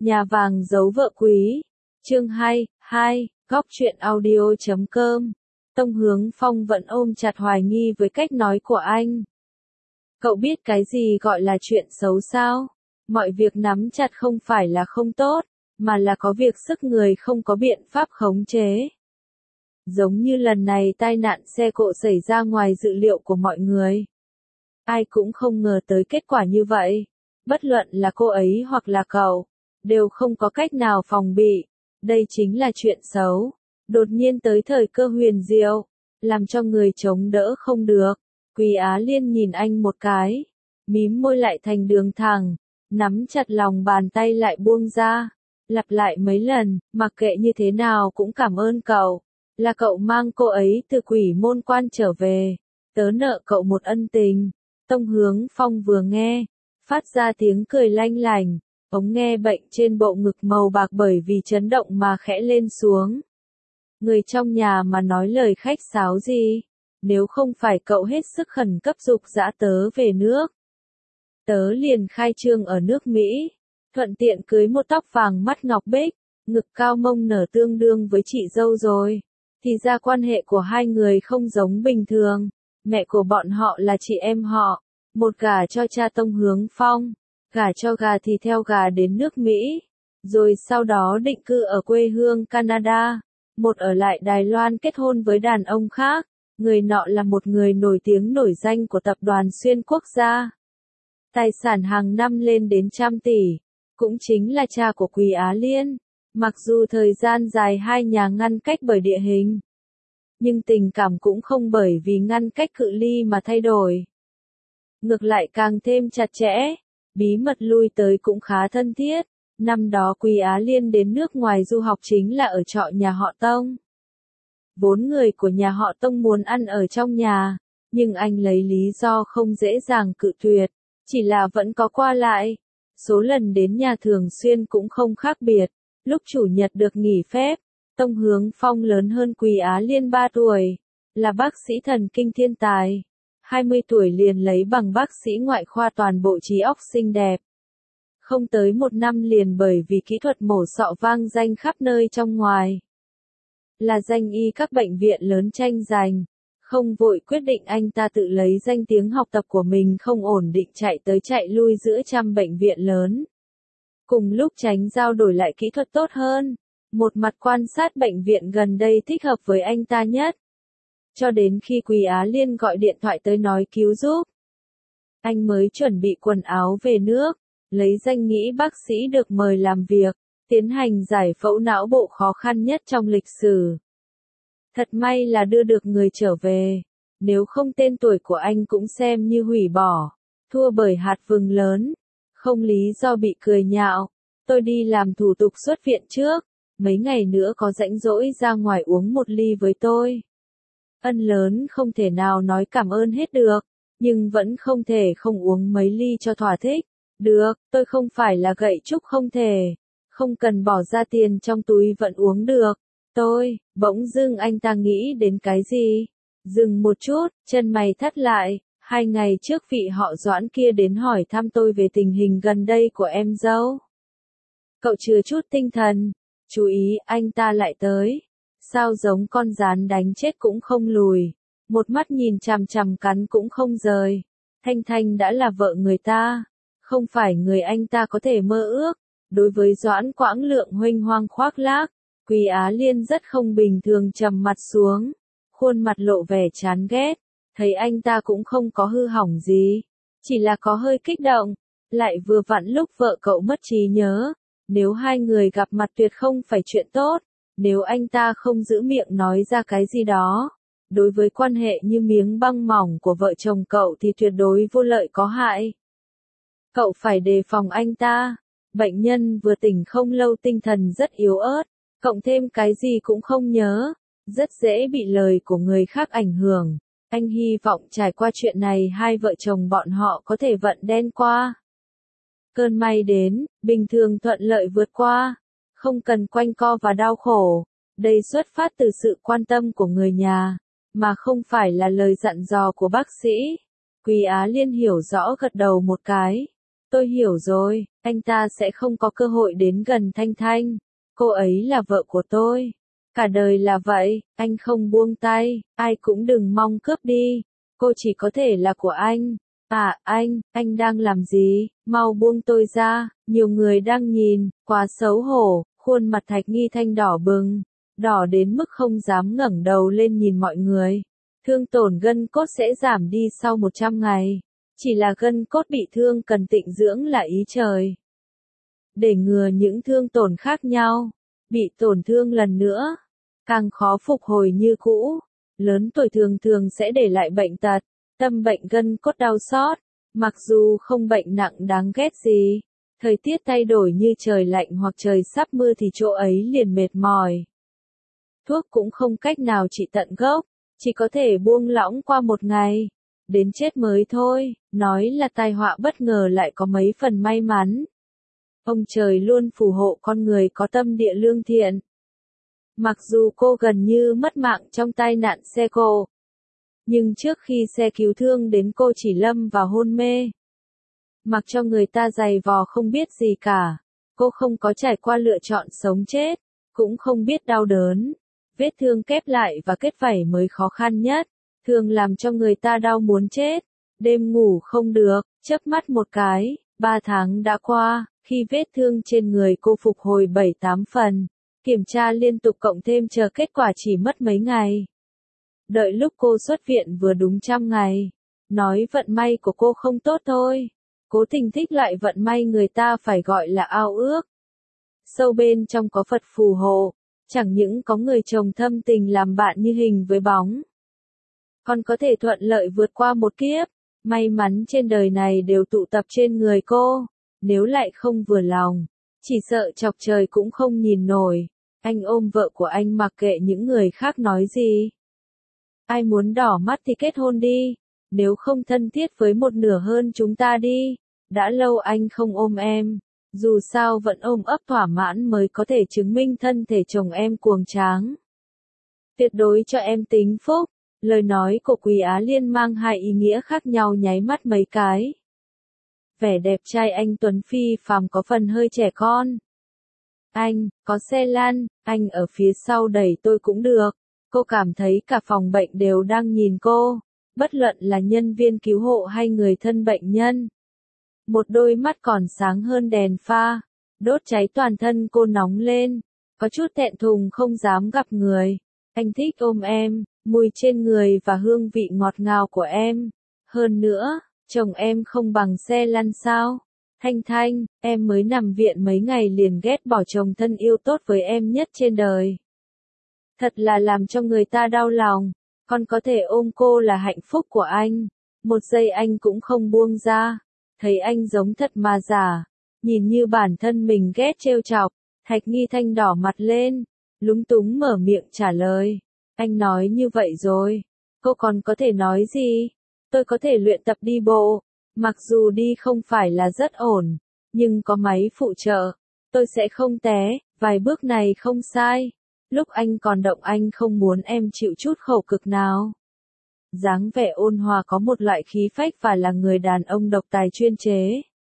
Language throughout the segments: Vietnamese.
Nhà vàng giấu vợ quý. Chương 2, Góc truyện audio.com. Tông Hướng Phong vẫn ôm chặt hoài nghi với cách nói của anh. Cậu biết cái gì gọi là chuyện xấu sao? Mọi việc nắm chặt không phải là không tốt, mà là có việc sức người không có biện pháp khống chế. Giống như lần này tai nạn xe cộ xảy ra ngoài dự liệu của mọi người. Ai cũng không ngờ tới kết quả như vậy. Bất luận là cô ấy hoặc là cậu, đều không có cách nào phòng bị. Đây chính là chuyện xấu. Đột nhiên tới thời cơ huyền diệu, làm cho người chống đỡ không được. Quý Á Liên nhìn anh một cái, mím môi lại thành đường thẳng, nắm chặt lòng bàn tay lại buông ra, lặp lại mấy lần, mặc kệ như thế nào cũng cảm ơn cậu, là cậu mang cô ấy từ Quỷ Môn Quan trở về, tớ nợ cậu một ân tình. Tông Hướng Phong vừa nghe, phát ra tiếng cười lanh lành, ống nghe bệnh trên bộ ngực màu bạc bởi vì chấn động mà khẽ lên xuống. Người trong nhà mà nói lời khách sáo gì, nếu không phải cậu hết sức khẩn cấp giục dã tớ về nước. Tớ liền khai trương ở nước Mỹ, thuận tiện cưới một tóc vàng mắt ngọc bích, ngực cao mông nở tương đương với chị dâu rồi. Thì ra quan hệ của hai người không giống bình thường, mẹ của bọn họ là chị em họ, một gả cho cha Tông Hướng Phong, gả cho gà thì theo gà đến nước Mỹ, rồi sau đó định cư ở quê hương Canada, một ở lại Đài Loan kết hôn với đàn ông khác, người nọ là một người nổi tiếng nổi danh của tập đoàn xuyên quốc gia. Tài sản hàng năm lên đến 100 tỷ, cũng chính là cha của Quý Á Liên. Mặc dù thời gian dài hai nhà ngăn cách bởi địa hình, nhưng tình cảm cũng không bởi vì ngăn cách cự ly mà thay đổi. Ngược lại càng thêm chặt chẽ, bí mật lui tới cũng khá thân thiết. Năm đó Quý Á Liên đến nước ngoài du học chính là ở trọ nhà họ Tông. Vốn người của nhà họ Tông muốn ăn ở trong nhà, nhưng anh lấy lý do không dễ dàng cự tuyệt, chỉ là vẫn có qua lại. Số lần đến nhà thường xuyên cũng không khác biệt. Lúc chủ nhật được nghỉ phép, Tông Hướng Phong lớn hơn Quý Á Liên 3 tuổi, là bác sĩ thần kinh thiên tài. 20 tuổi liền lấy bằng bác sĩ ngoại khoa toàn bộ trí óc xinh đẹp. Không tới một năm liền bởi vì kỹ thuật mổ sọ vang danh khắp nơi trong ngoài. Là danh y các bệnh viện lớn tranh giành. Không vội quyết định anh ta tự lấy danh tiếng học tập của mình không ổn định chạy tới chạy lui giữa trăm bệnh viện lớn. Cùng lúc tránh giao đổi lại kỹ thuật tốt hơn. Một mặt quan sát bệnh viện gần đây thích hợp với anh ta nhất. Cho đến khi Quý Á Liên gọi điện thoại tới nói cứu giúp. Anh mới chuẩn bị quần áo về nước, lấy danh nghĩa bác sĩ được mời làm việc, tiến hành giải phẫu não bộ khó khăn nhất trong lịch sử. Thật may là đưa được người trở về, nếu không tên tuổi của anh cũng xem như hủy bỏ, thua bởi hạt vừng lớn, không lý do bị cười nhạo. Tôi đi làm thủ tục xuất viện trước, mấy ngày nữa có rảnh rỗi ra ngoài uống một ly với tôi. Ân lớn không thể nào nói cảm ơn hết được, nhưng vẫn không thể không uống mấy ly cho thỏa thích. Được, tôi không phải là gậy trúc không thể, không cần bỏ ra tiền trong túi vẫn uống được. Bỗng dưng anh ta nghĩ đến cái gì? Dừng một chút, chân mày thắt lại, 2 ngày trước vị họ Doãn kia đến hỏi thăm tôi về tình hình gần đây của em dâu. Cậu chừa chút tinh thần, chú ý anh ta lại tới. Sao giống con gián đánh chết cũng không lùi, một mắt nhìn chằm chằm cắn cũng không rời. Thanh Thanh đã là vợ người ta, không phải người anh ta có thể mơ ước. Đối với Doãn Quãng Lượng huênh hoang khoác lác, Quý Á Liên rất không bình thường trầm mặt xuống, khuôn mặt lộ vẻ chán ghét, thấy anh ta cũng không có hư hỏng gì, chỉ là có hơi kích động, lại vừa vặn lúc vợ cậu mất trí nhớ, nếu hai người gặp mặt tuyệt không phải chuyện tốt, nếu anh ta không giữ miệng nói ra cái gì đó, đối với quan hệ như miếng băng mỏng của vợ chồng cậu thì tuyệt đối vô lợi có hại. Cậu phải đề phòng anh ta, bệnh nhân vừa tỉnh không lâu tinh thần rất yếu ớt, cộng thêm cái gì cũng không nhớ, rất dễ bị lời của người khác ảnh hưởng. Anh hy vọng trải qua chuyện này hai vợ chồng bọn họ có thể vận đen qua. Cơn may đến, bình thường thuận lợi vượt qua, không cần quanh co và đau khổ. Đây xuất phát từ sự quan tâm của người nhà, mà không phải là lời dặn dò của bác sĩ. Quý Á Liên hiểu rõ gật đầu một cái. Tôi hiểu rồi, anh ta sẽ không có cơ hội đến gần Thanh Thanh. Cô ấy là vợ của tôi. Cả đời là vậy, anh không buông tay, ai cũng đừng mong cướp đi. Cô chỉ có thể là của anh. À, anh đang làm gì? Mau buông tôi ra, nhiều người đang nhìn, quá xấu hổ, khuôn mặt Thạch Nghi Thanh đỏ bừng, đỏ đến mức không dám ngẩng đầu lên nhìn mọi người. Thương tổn gân cốt sẽ giảm đi sau 100 ngày. Chỉ là gân cốt bị thương cần tịnh dưỡng là ý trời. Để ngừa những thương tổn khác nhau, bị tổn thương lần nữa, càng khó phục hồi như cũ. Lớn tuổi thường thường sẽ để lại bệnh tật, tâm bệnh gân cốt đau xót, mặc dù không bệnh nặng đáng ghét gì. Thời tiết thay đổi như trời lạnh hoặc trời sắp mưa thì chỗ ấy liền mệt mỏi. Thuốc cũng không cách nào trị tận gốc, chỉ có thể buông lỏng qua một ngày, đến chết mới thôi. Nói là tai họa bất ngờ lại có mấy phần may mắn. Ông trời luôn phù hộ con người có tâm địa lương thiện. Mặc dù cô gần như mất mạng trong tai nạn xe cộ, nhưng trước khi xe cứu thương đến cô chỉ lâm vào hôn mê. Mặc cho người ta giày vò không biết gì cả, cô không có trải qua lựa chọn sống chết, cũng không biết đau đớn. Vết thương kép lại và kết vảy mới khó khăn nhất, thường làm cho người ta đau muốn chết. Đêm ngủ không được, chớp mắt một cái, 3 tháng đã qua, khi vết thương trên người cô phục hồi 7-8 phần. Kiểm tra liên tục cộng thêm chờ kết quả chỉ mất mấy ngày. Đợi lúc cô xuất viện vừa đúng 100 ngày. Nói vận may của cô không tốt thôi. Cố Tình thích loại vận may người ta phải gọi là ao ước. Sâu bên trong có Phật phù hộ, chẳng những có người chồng thâm tình làm bạn như hình với bóng, còn có thể thuận lợi vượt qua một kiếp. May mắn trên đời này đều tụ tập trên người cô. Nếu lại không vừa lòng, chỉ sợ chọc trời cũng không nhìn nổi. Anh ôm vợ của anh mặc kệ những người khác nói gì. Ai muốn đỏ mắt thì kết hôn đi. Nếu không thân thiết với một nửa hơn chúng ta đi. Đã lâu anh không ôm em. Dù sao vẫn ôm ấp thỏa mãn mới có thể chứng minh thân thể chồng em cuồng tráng. Tuyệt đối cho em tính phúc. Lời nói của Quý Á Liên mang hai ý nghĩa khác nhau nháy mắt mấy cái. Vẻ đẹp trai anh tuấn phi phàm có phần hơi trẻ con. Anh, có xe lăn, anh ở phía sau đẩy tôi cũng được. Cô cảm thấy cả phòng bệnh đều đang nhìn cô, bất luận là nhân viên cứu hộ hay người thân bệnh nhân. Một đôi mắt còn sáng hơn đèn pha, đốt cháy toàn thân cô nóng lên, có chút thẹn thùng không dám gặp người. Anh thích ôm em, mùi trên người và hương vị ngọt ngào của em. Hơn nữa, chồng em không bằng xe lăn sao? Thanh Thanh, em mới nằm viện mấy ngày liền ghét bỏ chồng thân yêu tốt với em nhất trên đời. Thật là làm cho người ta đau lòng. Con có thể ôm cô là hạnh phúc của anh. Một giây anh cũng không buông ra. Thấy anh giống thật mà giả. Nhìn như bản thân mình ghét trêu chọc. Thạch Nghi Thanh đỏ mặt lên, lúng túng mở miệng trả lời. Anh nói như vậy rồi. Cô còn có thể nói gì? Tôi có thể luyện tập đi bộ. Mặc dù đi không phải là rất ổn, nhưng có máy phụ trợ. Tôi sẽ không té, vài bước này không sai. Lúc anh còn động anh không muốn em chịu chút khổ cực nào. Dáng vẻ ôn hòa có một loại khí phách và là người đàn ông độc tài chuyên chế.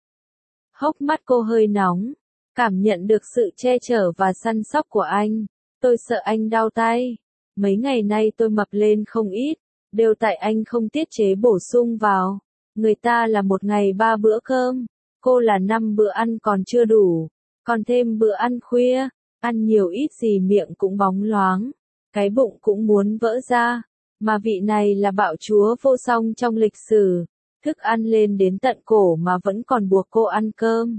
Hốc mắt cô hơi nóng, cảm nhận được sự che chở và săn sóc của anh. Tôi sợ anh đau tay. Mấy ngày nay tôi mập lên không ít, đều tại anh không tiết chế bổ sung vào. Người ta là một ngày 3 bữa cơm, cô là 5 bữa ăn còn chưa đủ, còn thêm bữa ăn khuya, ăn nhiều ít gì miệng cũng bóng loáng, cái bụng cũng muốn vỡ ra, mà vị này là bạo chúa vô song trong lịch sử, thức ăn lên đến tận cổ mà vẫn còn buộc cô ăn cơm.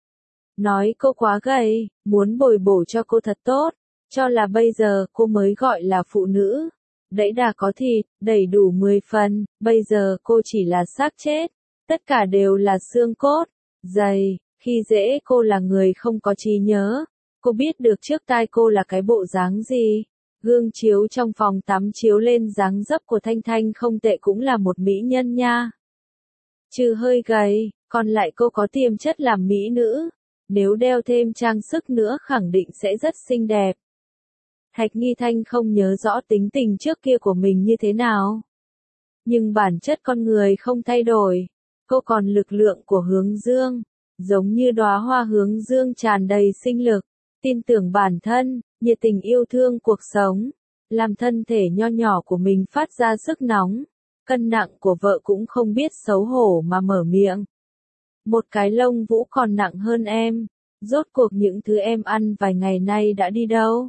Nói cô quá gầy, muốn bồi bổ cho cô thật tốt, cho là bây giờ cô mới gọi là phụ nữ. Đẫy đà có thịt, đầy đủ 10 phần, bây giờ cô chỉ là xác chết, tất cả đều là xương cốt, dày, khi dễ cô là người không có trí nhớ, cô biết được trước tai cô là cái bộ dáng gì, gương chiếu trong phòng tắm chiếu lên dáng dấp của Thanh Thanh không tệ cũng là một mỹ nhân nha. Trừ hơi gầy, còn lại cô có tiềm chất làm mỹ nữ, nếu đeo thêm trang sức nữa khẳng định sẽ rất xinh đẹp. Thạch Nghi Thanh không nhớ rõ tính tình trước kia của mình như thế nào. Nhưng bản chất con người không thay đổi. Cô còn lực lượng của hướng dương. giống như đóa hoa hướng dương tràn đầy sinh lực, tin tưởng bản thân, nhiệt tình yêu thương cuộc sống, làm thân thể nho nhỏ của mình phát ra sức nóng. Cân nặng của vợ cũng không biết xấu hổ mà mở miệng. Một cái lông vũ còn nặng hơn em, rốt cuộc những thứ em ăn vài ngày nay đã đi đâu?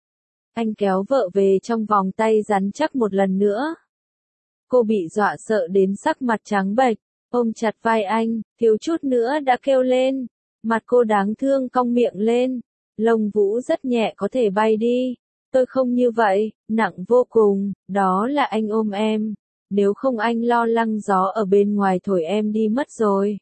Anh kéo vợ về trong vòng tay rắn chắc một lần nữa. Cô bị dọa sợ đến sắc mặt trắng bệch, ôm chặt vai anh, thiếu chút nữa đã kêu lên. Mặt cô đáng thương cong miệng lên. Lông vũ rất nhẹ có thể bay đi. Tôi không như vậy, nặng vô cùng, đó là anh ôm em. Nếu không anh lo lắng gió ở bên ngoài thổi em đi mất rồi.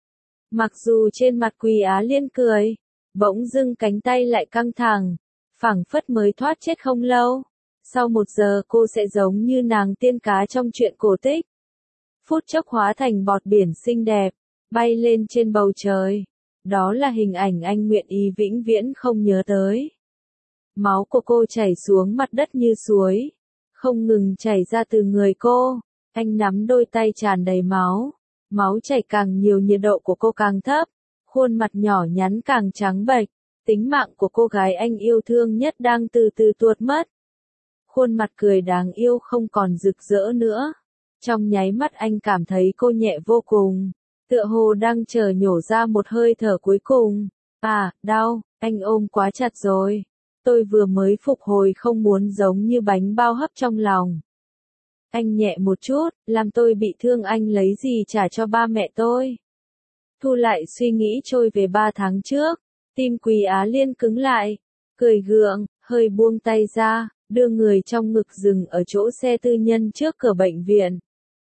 Mặc dù trên mặt Quý Á Liên cười, bỗng dưng cánh tay lại căng thẳng, phảng phất mới thoát chết không lâu. Sau 1 giờ cô sẽ giống như nàng tiên cá trong truyện cổ tích. Phút chốc hóa thành bọt biển xinh đẹp, bay lên trên bầu trời. Đó là hình ảnh anh nguyện ý vĩnh viễn không nhớ tới. Máu của cô chảy xuống mặt đất như suối, không ngừng chảy ra từ người cô. Anh nắm đôi tay tràn đầy máu. Máu chảy càng nhiều nhiệt độ của cô càng thấp, khuôn mặt nhỏ nhắn càng trắng bệch, tính mạng của cô gái anh yêu thương nhất đang từ từ tuột mất. Khuôn mặt cười đáng yêu không còn rực rỡ nữa. Trong nháy mắt anh cảm thấy cô nhẹ vô cùng, tựa hồ đang chờ nhổ ra một hơi thở cuối cùng. À, đau, anh ôm quá chặt rồi. Tôi vừa mới phục hồi không muốn giống như bánh bao hấp trong lòng. Anh nhẹ một chút, làm tôi bị thương anh lấy gì trả cho ba mẹ tôi. Thu lại suy nghĩ trôi về 3 tháng trước, tim Quý Á Liên cứng lại, cười gượng, hơi buông tay ra, đưa người trong ngực dừng ở chỗ xe tư nhân trước cửa bệnh viện.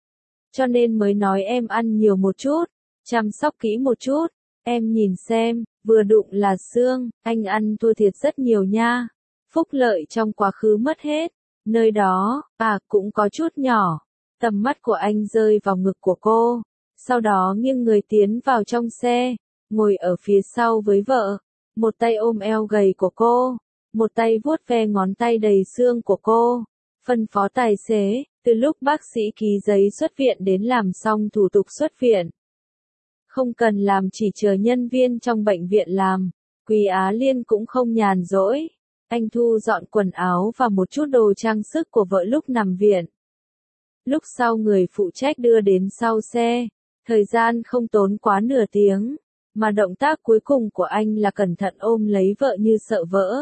Cho nên mới nói em ăn nhiều một chút, chăm sóc kỹ một chút, em nhìn xem, vừa đụng là xương, anh ăn thua thiệt rất nhiều nha. Phúc lợi trong quá khứ mất hết. Nơi đó, cũng có chút nhỏ. Tầm mắt của anh rơi vào ngực của cô. Sau đó nghiêng người tiến vào trong xe, ngồi ở phía sau với vợ. Một tay ôm eo gầy của cô, một tay vuốt ve ngón tay đầy xương của cô. Phân phó tài xế, từ lúc bác sĩ ký giấy xuất viện đến làm xong thủ tục xuất viện. Không cần làm, chỉ chờ nhân viên trong bệnh viện làm. Quý Á Liên cũng không nhàn rỗi. Anh thu dọn quần áo và một chút đồ trang sức của vợ lúc nằm viện. Lúc sau người phụ trách đưa đến sau xe, thời gian không tốn quá nửa tiếng, mà động tác cuối cùng của anh là cẩn thận ôm lấy vợ như sợ vỡ.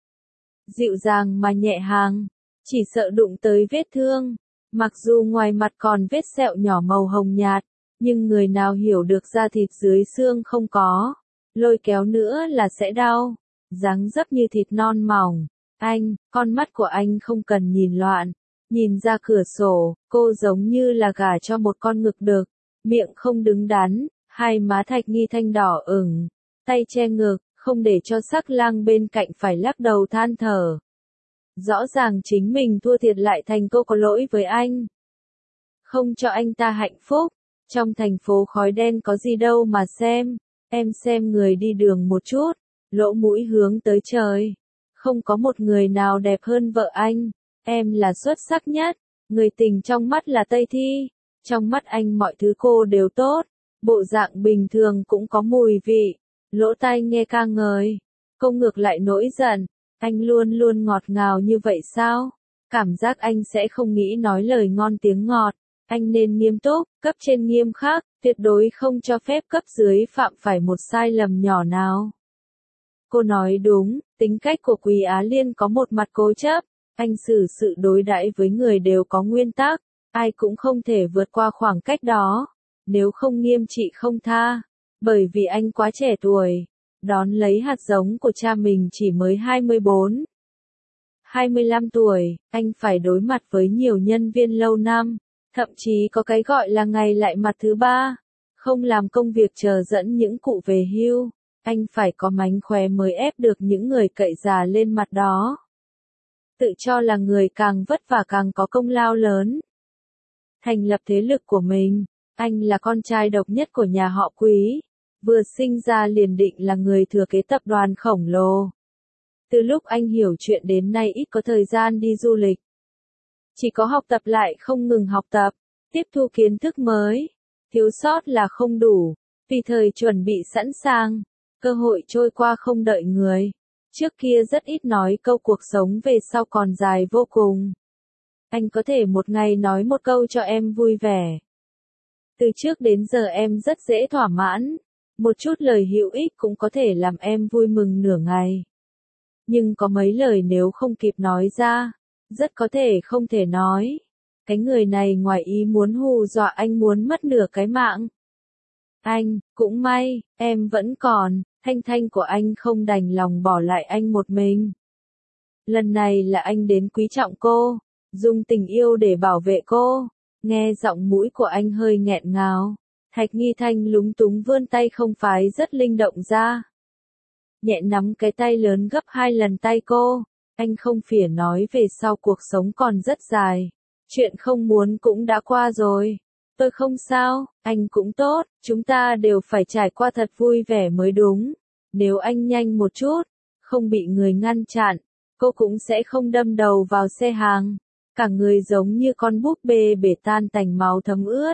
Dịu dàng mà nhẹ nhàng, chỉ sợ đụng tới vết thương, mặc dù ngoài mặt còn vết sẹo nhỏ màu hồng nhạt, nhưng người nào hiểu được da thịt dưới xương không có, lôi kéo nữa là sẽ đau. Dáng dấp như thịt non mỏng. Anh, con mắt của anh không cần nhìn loạn. Nhìn ra cửa sổ, cô giống như là gả cho một con ngực đực. Miệng không đứng đắn, hai má thạch nghi thanh đỏ ửng. Tay che ngực, không để cho sắc lang bên cạnh phải lắc đầu than thở. Rõ ràng chính mình thua thiệt lại thành cô có lỗi với anh. Không cho anh ta hạnh phúc. Trong thành phố khói đen có gì đâu mà xem. Em xem người đi đường một chút. Lỗ mũi hướng tới trời. Không có một người nào đẹp hơn vợ anh. Em là xuất sắc nhất. Người tình trong mắt là Tây Thi. Trong mắt anh mọi thứ cô đều tốt. Bộ dạng bình thường cũng có mùi vị. Lỗ tai nghe ca ngợi. Cô ngược lại nổi giận. Anh luôn luôn ngọt ngào như vậy sao? Cảm giác anh sẽ không nghĩ nói lời ngon tiếng ngọt. Anh nên nghiêm túc, cấp trên nghiêm khắc, tuyệt đối không cho phép cấp dưới phạm phải một sai lầm nhỏ nào. Cô nói đúng, tính cách của Quý Á Liên có một mặt cố chấp, anh xử sự đối đãi với người đều có nguyên tắc, ai cũng không thể vượt qua khoảng cách đó, nếu không nghiêm trị không tha, bởi vì anh quá trẻ tuổi, đón lấy hạt giống của cha mình chỉ mới 24. 25 tuổi, anh phải đối mặt với nhiều nhân viên lâu năm, thậm chí có cái gọi là ngày lại mặt thứ ba, không làm công việc chờ dẫn những cụ về hưu. Anh phải có mánh khóe mới ép được những người cậy già lên mặt đó. Tự cho là người càng vất vả càng có công lao lớn. Thành lập thế lực của mình, anh là con trai độc nhất của nhà họ Quý, vừa sinh ra liền định là người thừa kế tập đoàn khổng lồ. Từ lúc anh hiểu chuyện đến nay ít có thời gian đi du lịch. Chỉ có học tập lại không ngừng học tập, tiếp thu kiến thức mới, thiếu sót là không đủ. Vì thời chuẩn bị sẵn sàng, cơ hội trôi qua không đợi người. Trước kia rất ít nói câu cuộc sống về sau còn dài vô cùng. Anh có thể một ngày nói một câu cho em vui vẻ. Từ trước đến giờ em rất dễ thỏa mãn. Một chút lời hữu ích cũng có thể làm em vui mừng nửa ngày. Nhưng có mấy lời nếu không kịp nói ra, rất có thể không thể nói. Cái người này ngoài ý muốn hù dọa anh muốn mất nửa cái mạng. Anh, cũng may, em vẫn còn, Thanh Thanh của anh không đành lòng bỏ lại anh một mình. Lần này là anh đến quý trọng cô, dùng tình yêu để bảo vệ cô. Nghe giọng mũi của anh hơi nghẹn ngào, Thạch Nghi Thanh lúng túng vươn tay không phái rất linh động ra. Nhẹ nắm cái tay lớn gấp 2 lần tay cô, anh không phỉa nói về sau cuộc sống còn rất dài. Chuyện không muốn cũng đã qua rồi. Tôi không sao, anh cũng tốt, chúng ta đều phải trải qua thật vui vẻ mới đúng. Nếu anh nhanh một chút, không bị người ngăn chặn, cô cũng sẽ không đâm đầu vào xe hàng. Cả người giống như con búp bê bể tan tành máu thấm ướt.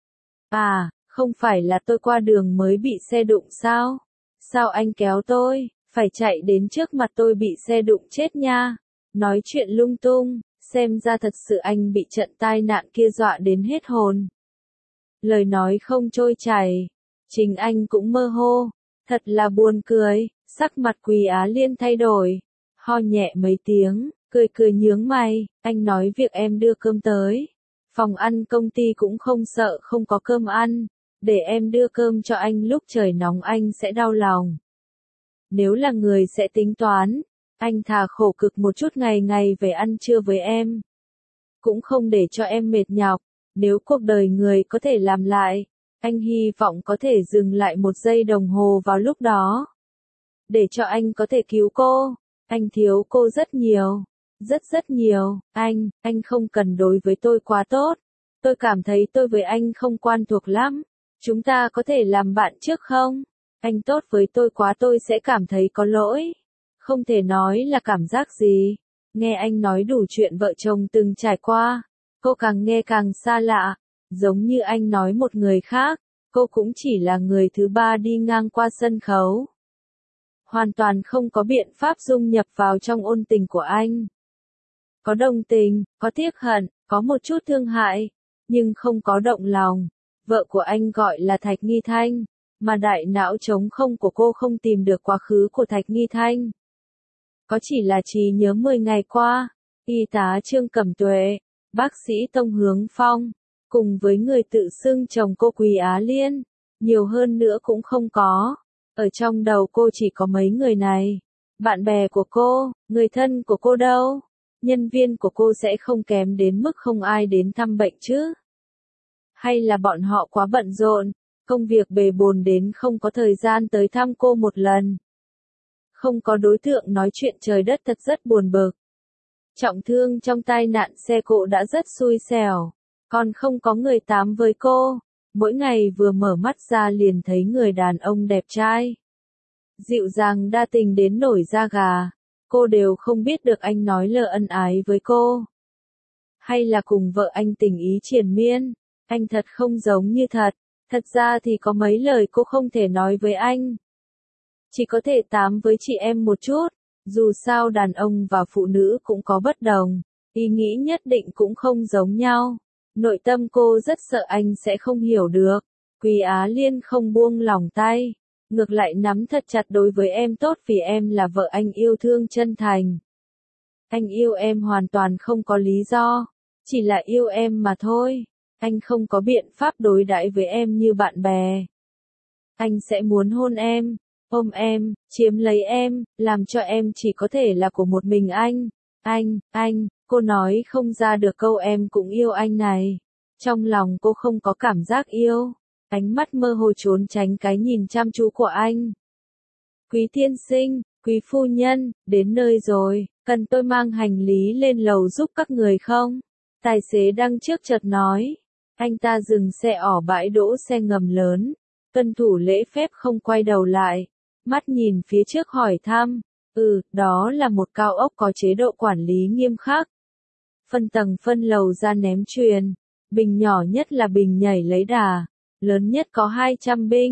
À, không phải là tôi qua đường mới bị xe đụng sao? Sao anh kéo tôi, phải chạy đến trước mặt tôi bị xe đụng chết nha. Nói chuyện lung tung, xem ra thật sự anh bị trận tai nạn kia dọa đến hết hồn. Lời nói không trôi chảy, chính anh cũng mơ hồ, thật là buồn cười, sắc mặt Quý Á Liên thay đổi, ho nhẹ mấy tiếng, cười cười nhướng mày, anh nói việc em đưa cơm tới. Phòng ăn công ty cũng không sợ không có cơm ăn, để em đưa cơm cho anh lúc trời nóng anh sẽ đau lòng. Nếu là người sẽ tính toán, anh thà khổ cực một chút ngày ngày về ăn trưa với em. Cũng không để cho em mệt nhọc, nếu cuộc đời người có thể làm lại, anh hy vọng có thể dừng lại 1 giây đồng hồ vào lúc đó. Để cho anh có thể cứu cô, anh thiếu cô rất nhiều. Rất nhiều, anh không cần đối với tôi quá tốt. Tôi cảm thấy tôi với anh không quan thuộc lắm. Chúng ta có thể làm bạn trước không? Anh tốt với tôi quá tôi sẽ cảm thấy có lỗi. Không thể nói là cảm giác gì. Nghe anh nói đủ chuyện vợ chồng từng trải qua. Cô càng nghe càng xa lạ. Giống như anh nói một người khác, cô cũng chỉ là người thứ 3 đi ngang qua sân khấu. Hoàn toàn không có biện pháp dung nhập vào trong ôn tình của anh. Có đồng tình, có tiếc hận, có một chút thương hại, nhưng không có động lòng. Vợ của anh gọi là Thạch Nghi Thanh, mà đại não trống không của cô không tìm được quá khứ của Thạch Nghi Thanh. Có chỉ là trí nhớ 10 ngày qua, y tá Trương Cẩm Tuệ, bác sĩ Tông Hướng Phong, cùng với người tự xưng chồng cô Quý Á Liên, nhiều hơn nữa cũng không có. Ở trong đầu cô chỉ có mấy người này. Bạn bè của cô, người thân của cô đâu? Nhân viên của cô sẽ không kém đến mức không ai đến thăm bệnh chứ? Hay là bọn họ quá bận rộn, công việc bề bộn đến không có thời gian tới thăm cô một lần? Không có đối tượng nói chuyện trời đất thật rất buồn bực. Trọng thương trong tai nạn xe cộ đã rất xui xẻo, còn không có người tám với cô. Mỗi ngày vừa mở mắt ra liền thấy người đàn ông đẹp trai, dịu dàng đa tình đến nổi da gà. Cô đều không biết được anh nói lờ ân ái với cô, hay là cùng vợ anh tình ý triền miên. Anh thật không giống như thật. Thật ra thì có mấy lời cô không thể nói với anh. Chỉ có thể tám với chị em một chút. Dù sao đàn ông và phụ nữ cũng có bất đồng, ý nghĩ nhất định cũng không giống nhau. Nội tâm cô rất sợ anh sẽ không hiểu được. Quý Á Liên không buông lòng tay, ngược lại nắm thật chặt đối với em tốt vì em là vợ anh yêu thương chân thành. Anh yêu em hoàn toàn không có lý do, chỉ là yêu em mà thôi. Anh không có biện pháp đối đãi với em như bạn bè. Anh sẽ muốn hôn em, ôm em, chiếm lấy em, làm cho em chỉ có thể là của một mình anh. Anh, cô nói không ra được câu em cũng yêu anh này. Trong lòng cô không có cảm giác yêu. Ánh mắt mơ hồ trốn tránh cái nhìn chăm chú của anh. Quý tiên sinh, quý phu nhân, đến nơi rồi, cần tôi mang hành lý lên lầu giúp các người không? Tài xế đằng trước chợt nói. Anh ta dừng xe ở bãi đỗ xe ngầm lớn, tuân thủ lễ phép không quay đầu lại, mắt nhìn phía trước hỏi thăm. Đó là một cao ốc có chế độ quản lý nghiêm khắc. Phân tầng phân lầu ra ném chuyền, bình nhỏ nhất là bình nhảy lấy đà, lớn nhất có 200 binh,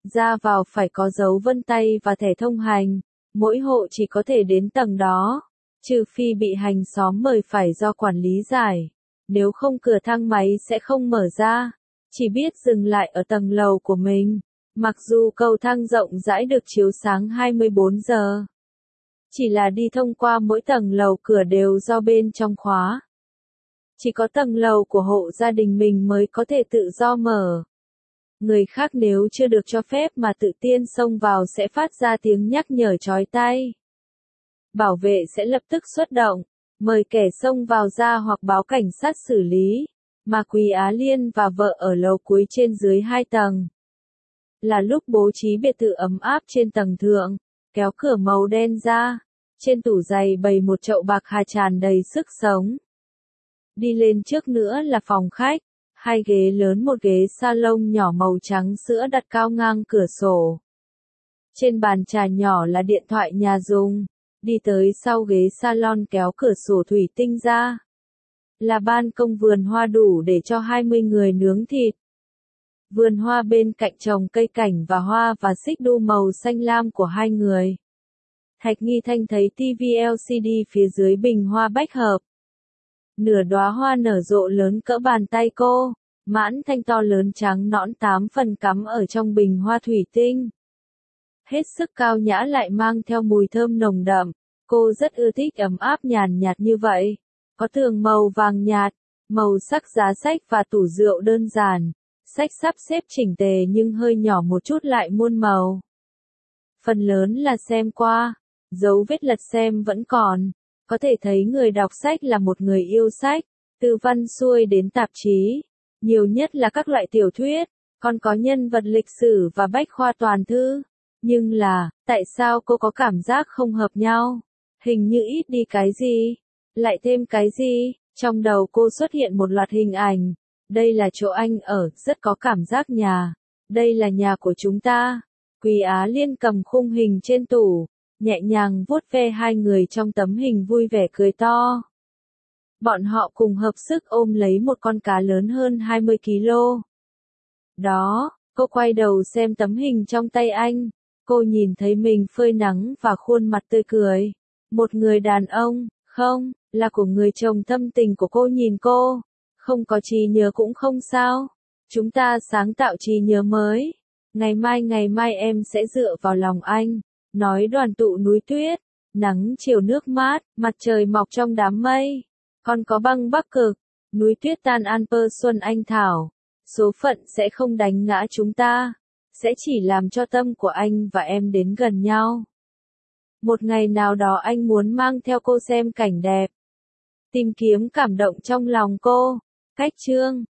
Ra vào phải có dấu vân tay và thẻ thông hành, mỗi hộ chỉ có thể đến tầng đó, trừ phi bị hàng xóm mời phải do quản lý giải. Nếu không cửa thang máy sẽ không mở ra, chỉ biết dừng lại ở tầng lầu của mình. Mặc dù cầu thang rộng rãi được chiếu sáng 24 giờ, chỉ là đi thông qua mỗi tầng lầu cửa đều do bên trong khóa. Chỉ có tầng lầu của hộ gia đình mình mới có thể tự do mở. Người khác nếu chưa được cho phép mà tự tiên xông vào sẽ phát ra tiếng nhắc nhở chói tai. Bảo vệ sẽ lập tức xuất động, mời kẻ xông vào ra hoặc báo cảnh sát xử lý. Mà Quý Á Liên và vợ ở lầu cuối trên dưới 2 tầng. Là lúc bố trí biệt thự ấm áp trên tầng thượng, kéo cửa màu đen ra, trên tủ giày bày một chậu bạc hà tràn đầy sức sống. Đi lên trước nữa là phòng khách, 2 ghế lớn, một ghế salon nhỏ màu trắng sữa đặt cao ngang cửa sổ. Trên bàn trà nhỏ là điện thoại nhà dùng, đi tới sau ghế salon kéo cửa sổ thủy tinh ra. Là ban công vườn hoa đủ để cho 20 người nướng thịt. Vườn hoa bên cạnh trồng cây cảnh và hoa và xích đu màu xanh lam của 2 người. Thạch Nghi Thanh thấy TV LCD phía dưới bình hoa bách hợp. Nửa đóa hoa nở rộ lớn cỡ bàn tay cô, mãn thanh to lớn trắng nõn 8 phần cắm ở trong bình hoa thủy tinh. Hết sức cao nhã lại mang theo mùi thơm nồng đậm, cô rất ưa thích ấm áp nhàn nhạt như vậy. Có tường màu vàng nhạt, màu sắc giá sách và tủ rượu đơn giản, sách sắp xếp chỉnh tề nhưng hơi nhỏ một chút lại muôn màu. Phần lớn là xem qua, dấu vết lật xem vẫn còn, có thể thấy người đọc sách là một người yêu sách, từ văn xuôi đến tạp chí, nhiều nhất là các loại tiểu thuyết, còn có nhân vật lịch sử và bách khoa toàn thư. Nhưng là, tại sao cô có cảm giác không hợp nhau? Hình như ít đi cái gì? Lại thêm cái gì? Trong đầu cô xuất hiện một loạt hình ảnh. Đây là chỗ anh ở, rất có cảm giác nhà. Đây là nhà của chúng ta. Quý Á Liên cầm khung hình trên tủ, nhẹ nhàng vuốt ve 2 người trong tấm hình vui vẻ cười to. Bọn họ cùng hợp sức ôm lấy một con cá lớn hơn 20 kg. Đó, cô quay đầu xem tấm hình trong tay anh. Cô nhìn thấy mình phơi nắng và khuôn mặt tươi cười. Một người đàn ông, không, là của người chồng thâm tình của cô nhìn cô. Không có trí nhớ cũng không sao. Chúng ta sáng tạo trí nhớ mới. Ngày mai em sẽ dựa vào lòng anh. Nói đoàn tụ núi tuyết, nắng chiều nước mát, mặt trời mọc trong đám mây. Còn có băng bắc cực, núi tuyết tan Alper xuân anh thảo. Số phận sẽ không đánh ngã chúng ta, sẽ chỉ làm cho tâm của anh và em đến gần nhau. Một ngày nào đó anh muốn mang theo cô xem cảnh đẹp. Tìm kiếm cảm động trong lòng cô. Cách chương